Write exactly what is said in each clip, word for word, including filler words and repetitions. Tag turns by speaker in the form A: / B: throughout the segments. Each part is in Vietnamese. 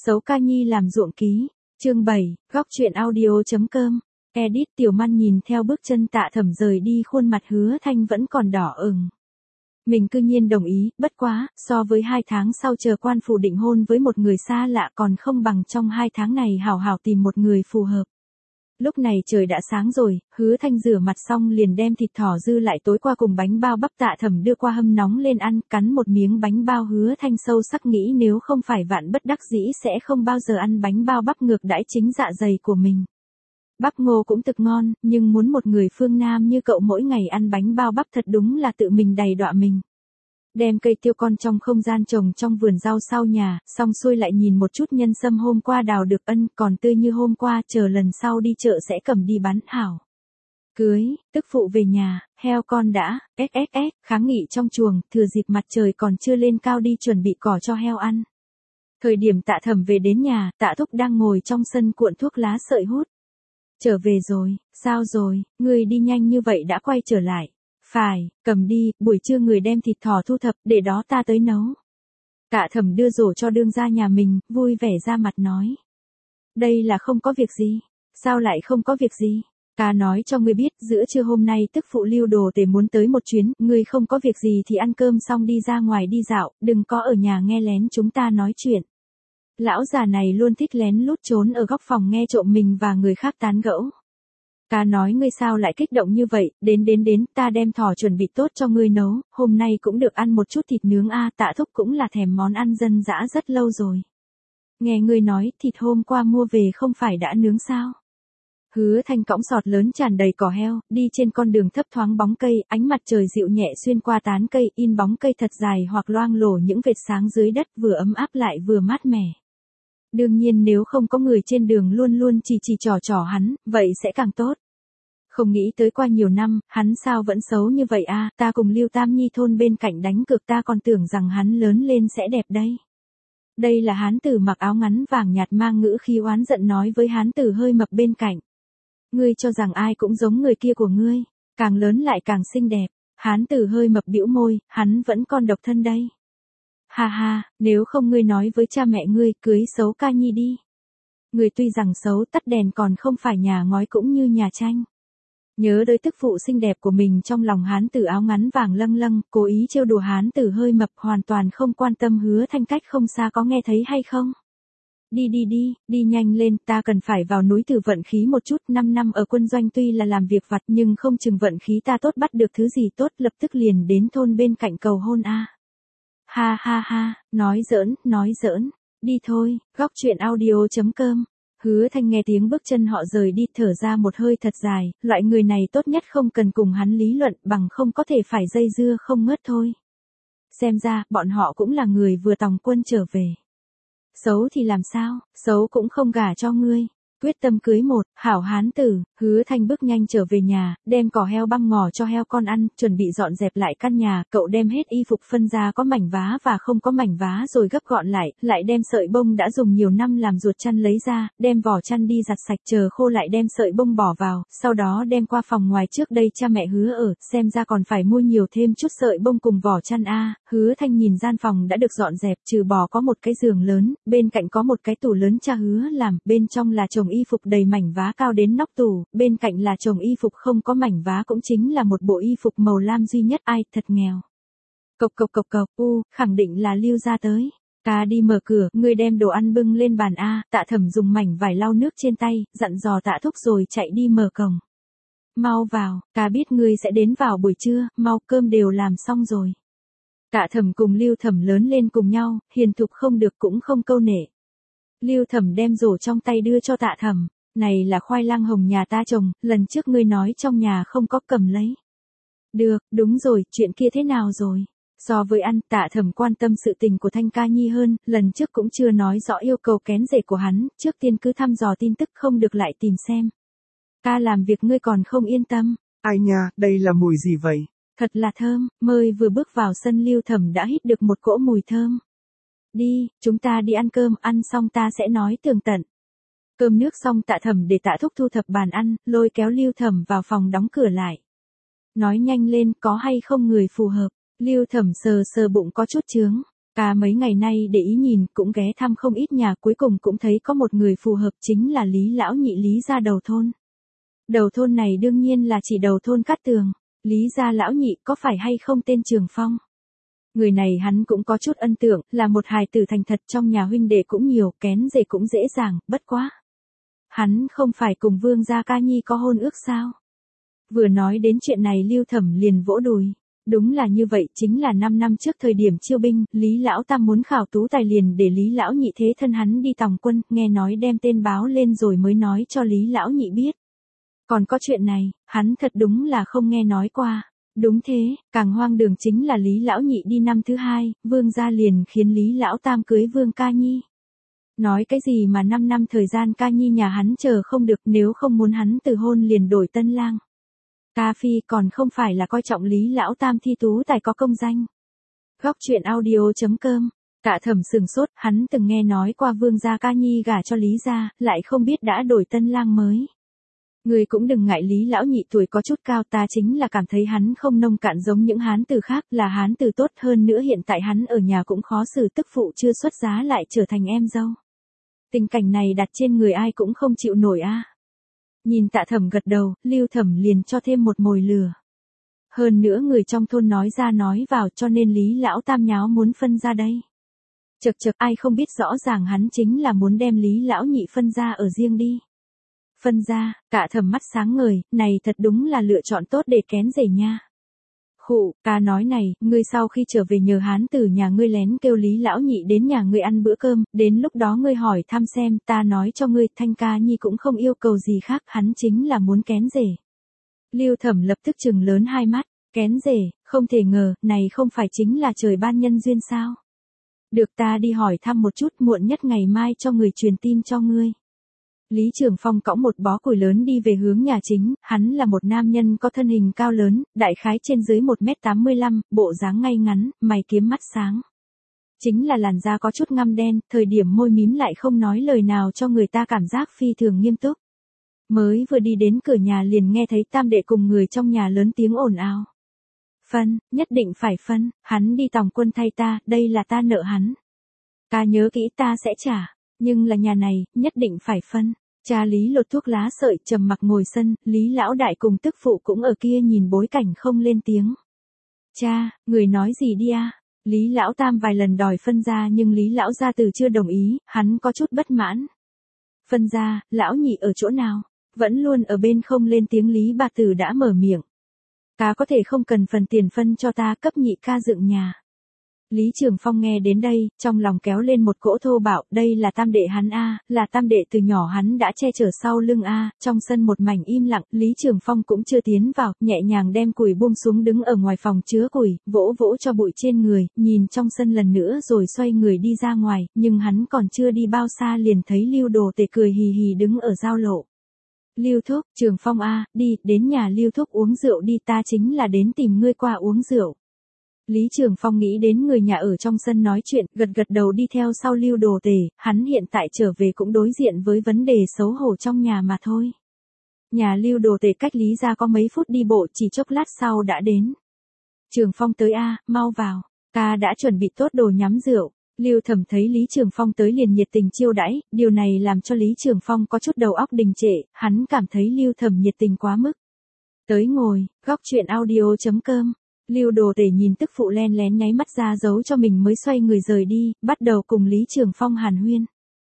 A: Sấu ca nhi làm ruộng ký, chương bảy, góc truyện audio.com, edit Tiểu Man nhìn theo bước chân Tạ Thẩm rời đi, khuôn mặt Hứa Thanh vẫn còn đỏ ửng. Mình cư nhiên đồng ý, bất quá, so với hai tháng sau chờ quan phủ định hôn với một người xa lạ còn không bằng trong hai tháng này hảo hảo tìm một người phù hợp. Lúc này trời đã sáng rồi, Hứa Thanh rửa mặt xong liền đem thịt thỏ dư lại tối qua cùng bánh bao bắp Tạ Thẩm đưa qua hâm nóng lên ăn, cắn một miếng bánh bao. Hứa Thanh sâu sắc nghĩ nếu không phải vạn bất đắc dĩ sẽ không bao giờ ăn bánh bao bắp ngược đãi chính dạ dày của mình. Bắp ngô cũng thực ngon, nhưng muốn một người phương Nam như cậu mỗi ngày ăn bánh bao bắp thật đúng là tự mình đầy đọa mình. Đem cây tiêu con trong không gian trồng trong vườn rau sau nhà, xong xuôi lại nhìn một chút nhân sâm hôm qua đào được ân còn tươi như hôm qua, chờ lần sau đi chợ sẽ cầm đi bán hảo. Cưới, tức phụ về nhà, heo con đã, ét ét ét, kháng nghị trong chuồng, thừa dịp mặt trời còn chưa lên cao đi chuẩn bị cỏ cho heo ăn. Thời điểm Tạ Thẩm về đến nhà, Tạ Thúc đang ngồi trong sân cuộn thuốc lá sợi hút. Trở về rồi, sao rồi, người đi nhanh như vậy đã quay trở lại. Phải, cầm đi, buổi trưa người đem thịt thỏ thu thập, để đó ta tới nấu. Tạ Thẩm đưa rổ cho đương gia nhà mình, vui vẻ ra mặt nói. Đây là không có việc gì, sao lại không có việc gì? Ta nói cho ngươi biết, giữa trưa hôm nay tức phụ Lưu Đồ Tề muốn tới một chuyến, ngươi không có việc gì thì ăn cơm xong đi ra ngoài đi dạo, đừng có ở nhà nghe lén chúng ta nói chuyện. Lão già này luôn thích lén lút trốn ở góc phòng nghe trộm mình và người khác tán gẫu. Ta nói ngươi sao lại kích động như vậy, đến đến đến, ta đem thỏ chuẩn bị tốt cho ngươi nấu, hôm nay cũng được ăn một chút thịt nướng a. Tạ Thúc cũng là thèm món ăn dân dã rất lâu rồi. Nghe ngươi nói, thịt hôm qua mua về không phải đã nướng sao? Hứa Thanh cõng sọt lớn tràn đầy cỏ heo, đi trên con đường thấp thoáng bóng cây, ánh mặt trời dịu nhẹ xuyên qua tán cây, in bóng cây thật dài hoặc loang lổ những vệt sáng dưới đất, vừa ấm áp lại vừa mát mẻ. Đương nhiên nếu không có người trên đường luôn luôn chỉ chỉ trò trò hắn, vậy sẽ càng tốt. Không nghĩ tới qua nhiều năm, hắn sao vẫn xấu như vậy a? Ta cùng Lưu Tam Nhi thôn bên cạnh đánh cược, ta còn tưởng rằng hắn lớn lên sẽ đẹp đây. Đây là hán tử mặc áo ngắn vàng nhạt mang ngữ khí oán giận nói với hán tử hơi mập bên cạnh. Ngươi cho rằng ai cũng giống người kia của ngươi, càng lớn lại càng xinh đẹp. Hán tử hơi mập bĩu môi, hắn vẫn còn độc thân đây. Ha ha, nếu không ngươi nói với cha mẹ ngươi, cưới Sấu ca nhi đi. Ngươi tuy rằng xấu, tắt đèn còn không phải nhà ngói cũng như nhà tranh. Nhớ tới tức phụ xinh đẹp của mình, trong lòng hán tử áo ngắn vàng lâng lâng, cố ý trêu đùa hán tử hơi mập, hoàn toàn không quan tâm. Hứa Thanh cách không xa có nghe thấy hay không? Đi đi đi, đi nhanh lên, ta cần phải vào núi thử vận khí một chút, năm năm ở quân doanh tuy là làm việc vặt nhưng không chừng vận khí ta tốt bắt được thứ gì tốt, lập tức liền đến thôn bên cạnh cầu hôn a. À. Ha ha ha, nói giỡn, nói giỡn, đi thôi, góc truyện audio.com. Hứa Thanh nghe tiếng bước chân họ rời đi, thở ra một hơi thật dài, loại người này tốt nhất không cần cùng hắn lý luận, bằng không có thể phải dây dưa không ngớt thôi. Xem ra, bọn họ cũng là người vừa tòng quân trở về. Xấu thì làm sao, xấu cũng không gả cho ngươi. Quyết tâm cưới một hảo hán tử. Hứa Thanh bước nhanh trở về nhà, đem cỏ heo băm ngò cho heo con ăn, chuẩn bị dọn dẹp lại căn nhà. Cậu đem hết y phục phân ra có mảnh vá và không có mảnh vá rồi gấp gọn lại, lại đem sợi bông đã dùng nhiều năm làm ruột chăn lấy ra, đem vỏ chăn đi giặt sạch, chờ khô lại đem sợi bông bỏ vào, sau đó đem qua phòng ngoài trước đây cha mẹ Hứa ở, xem ra còn phải mua nhiều thêm chút sợi bông cùng vỏ chăn a. Hứa Thanh nhìn gian phòng đã được dọn dẹp, trừ bỏ có một cái giường lớn, bên cạnh có một cái tủ lớn cha Hứa làm, bên trong là chồng y phục đầy mảnh vá cao đến nóc tủ, bên cạnh là chồng y phục không có mảnh vá cũng chính là một bộ y phục màu lam duy nhất. Ai, thật nghèo. Cộc cộc cộc cộc, u, khẳng định là Lưu gia tới. Ta đi mở cửa, ngươi đem đồ ăn bưng lên bàn a. Tạ Thẩm dùng mảnh vải lau nước trên tay, dặn dò Tạ Thúc rồi chạy đi mở cổng. Mau vào, ta biết ngươi sẽ đến vào buổi trưa, mau cơm đều làm xong rồi. Tạ Thẩm cùng Lưu Thẩm lớn lên cùng nhau, hiền thục không được cũng không câu nệ. Lưu Thẩm đem rổ trong tay đưa cho Tạ Thẩm, này là khoai lang hồng nhà ta trồng, lần trước ngươi nói trong nhà không có, cầm lấy. Được, đúng rồi, chuyện kia thế nào rồi? So với ăn, Tạ Thẩm quan tâm sự tình của Thanh ca nhi hơn, lần trước cũng chưa nói rõ yêu cầu kén rể của hắn, trước tiên cứ thăm dò tin tức không được lại tìm xem. Ta làm việc ngươi còn không yên tâm.
B: Ai nha, đây là mùi gì vậy?
A: Thật là thơm, mới vừa bước vào sân Lưu Thẩm đã hít được một cỗ mùi thơm. Đi, chúng ta đi ăn cơm, ăn xong ta sẽ nói tường tận. Cơm nước xong Tạ Thẩm để Tạ Thúc thu thập bàn ăn, lôi kéo Lưu Thẩm vào phòng đóng cửa lại. Nói nhanh lên, có hay không người phù hợp. Lưu Thẩm sờ sờ bụng có chút chướng. Cả mấy ngày nay để ý nhìn, cũng ghé thăm không ít nhà, cuối cùng cũng thấy có một người phù hợp, chính là Lý lão nhị Lý gia đầu thôn. Đầu thôn này đương nhiên là chỉ đầu thôn Cát Tường. Lý gia lão nhị có phải hay không tên Trường Phong? Người này hắn cũng có chút ân tượng, là một hài tử thành thật, trong nhà huynh đệ cũng nhiều, kén rể cũng dễ dàng, bất quá. Hắn không phải cùng Vương gia ca nhi có hôn ước sao? Vừa nói đến chuyện này Lưu Thẩm liền vỗ đùi. Đúng là như vậy, chính là năm năm trước thời điểm chiêu binh, Lý lão tam muốn khảo tú tài liền để Lý lão nhị thế thân hắn đi tòng quân, nghe nói đem tên báo lên rồi mới nói cho Lý lão nhị biết. Còn có chuyện này, hắn thật đúng là không nghe nói qua. Đúng thế, càng hoang đường chính là Lý lão nhị đi năm thứ hai, Vương gia liền khiến Lý lão tam cưới Vương ca nhi. Nói cái gì mà năm năm thời gian ca nhi nhà hắn chờ không được, nếu không muốn hắn từ hôn liền đổi tân lang. Ca phi còn không phải là coi trọng Lý lão tam thi tú tài có công danh. Góc truyện audio chấm com. Tạ Thẩm sừng sốt, hắn từng nghe nói qua Vương gia ca nhi gả cho Lý gia, lại không biết đã đổi tân lang mới. Người cũng đừng ngại Lý lão nhị tuổi có chút cao, ta chính là cảm thấy hắn không nông cạn giống những hán tử khác, là hán tử tốt, hơn nữa hiện tại hắn ở nhà cũng khó xử, tức phụ chưa xuất giá lại trở thành em dâu. Tình cảnh này đặt trên người ai cũng không chịu nổi a. Nhìn Tạ Thẩm gật đầu, Lưu Thẩm liền cho thêm một mồi lửa. Hơn nữa người trong thôn nói ra nói vào, cho nên Lý lão tam nháo muốn phân ra đây. Chật chật, ai không biết rõ ràng hắn chính là muốn đem Lý lão nhị phân ra ở riêng đi. Phân ra, Tạ Thẩm mắt sáng ngời, này thật đúng là lựa chọn tốt để kén rể nha. Khụ, ca nói này, ngươi sau khi trở về nhờ hán từ nhà ngươi lén kêu Lý lão nhị đến nhà ngươi ăn bữa cơm, đến lúc đó ngươi hỏi thăm xem, ta nói cho ngươi, Thanh ca nhi cũng không yêu cầu gì khác, hắn chính là muốn kén rể. Lưu Thẩm lập tức trừng lớn hai mắt, kén rể, không thể ngờ, này không phải chính là trời ban nhân duyên sao? Được, ta đi hỏi thăm một chút, muộn nhất ngày mai cho người truyền tin cho ngươi. Lý Trường Phong cõng một bó củi lớn đi về hướng nhà chính, hắn là một nam nhân có thân hình cao lớn, đại khái trên dưới một mét tám mươi lăm, bộ dáng ngay ngắn, mày kiếm mắt sáng. Chính là làn da có chút ngăm đen, thời điểm môi mím lại không nói lời nào cho người ta cảm giác phi thường nghiêm túc. Mới vừa đi đến cửa nhà liền nghe thấy tam đệ cùng người trong nhà lớn tiếng ồn ào. Phân, nhất định phải phân, hắn đi tòng quân thay ta, đây là ta nợ hắn. Ta nhớ kỹ ta sẽ trả. Nhưng là nhà này, nhất định phải phân. Cha Lý lột thuốc lá sợi, trầm mặc ngồi sân, Lý lão đại cùng tức phụ cũng ở kia nhìn bối cảnh không lên tiếng. Cha, người nói gì đi à? Lý lão tam vài lần đòi phân ra nhưng Lý lão gia từ chưa đồng ý, hắn có chút bất mãn. Phân ra, lão nhị ở chỗ nào? Vẫn luôn ở bên không lên tiếng, Lý bà tử đã mở miệng. Ca có thể không cần phần tiền phân cho ta, cấp nhị ca dựng nhà. Lý Trường Phong nghe đến đây, trong lòng kéo lên một cỗ thô bạo, đây là tam đệ hắn a, là tam đệ từ nhỏ hắn đã che chở sau lưng a. Trong sân một mảnh im lặng, Lý Trường Phong cũng chưa tiến vào, nhẹ nhàng đem củi buông xuống đứng ở ngoài phòng chứa củi, vỗ vỗ cho bụi trên người, nhìn trong sân lần nữa rồi xoay người đi ra ngoài, nhưng hắn còn chưa đi bao xa liền thấy Lưu Đồ Tể cười hì hì đứng ở giao lộ. Lưu thúc, Trường Phong a, đi, đến nhà Lưu thúc uống rượu đi, ta chính là đến tìm ngươi qua uống rượu. Lý Trường Phong nghĩ đến người nhà ở trong sân nói chuyện, gật gật đầu đi theo sau Lưu Đồ Tể, hắn hiện tại trở về cũng đối diện với vấn đề xấu hổ trong nhà mà thôi. Nhà Lưu Đồ Tể cách Lý gia có mấy phút đi bộ, chỉ chốc lát sau đã đến. Trường Phong tới a, mau vào, ta đã chuẩn bị tốt đồ nhắm rượu. Lưu Thẩm thấy Lý Trường Phong tới liền nhiệt tình chiêu đãi, điều này làm cho Lý Trường Phong có chút đầu óc đình trệ, hắn cảm thấy Lưu Thẩm nhiệt tình quá mức. Tới ngồi, góc truyện audio chấm com. Lưu Đồ Tể nhìn tức phụ len lén nháy mắt ra dấu cho mình mới xoay người rời đi, bắt đầu cùng Lý Trường Phong hàn huyên.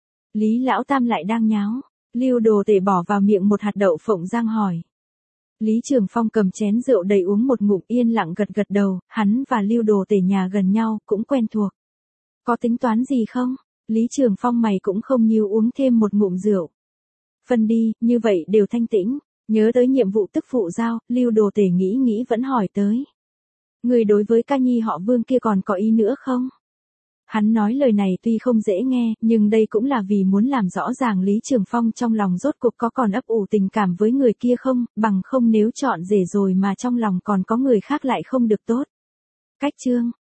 A: Lý lão tam lại đang nháo, Lưu Đồ Tể bỏ vào miệng một hạt đậu phộng rang hỏi. Lý Trường Phong cầm chén rượu đầy uống một ngụm, yên lặng gật gật đầu, hắn và Lưu Đồ Tể nhà gần nhau, cũng quen thuộc. Có tính toán gì không? Lý Trường Phong mày cũng không nhíu, uống thêm một ngụm rượu. Phân đi, như vậy đều thanh tĩnh, nhớ tới nhiệm vụ tức phụ giao, Lưu Đồ Tể nghĩ nghĩ vẫn hỏi tới. Người đối với ca nhi họ Vương kia còn có ý nữa không? Hắn nói lời này tuy không dễ nghe, nhưng đây cũng là vì muốn làm rõ ràng Lý Trường Phong trong lòng rốt cuộc có còn ấp ủ tình cảm với người kia không, bằng không nếu chọn rể rồi mà trong lòng còn có người khác lại không được tốt. Cách chương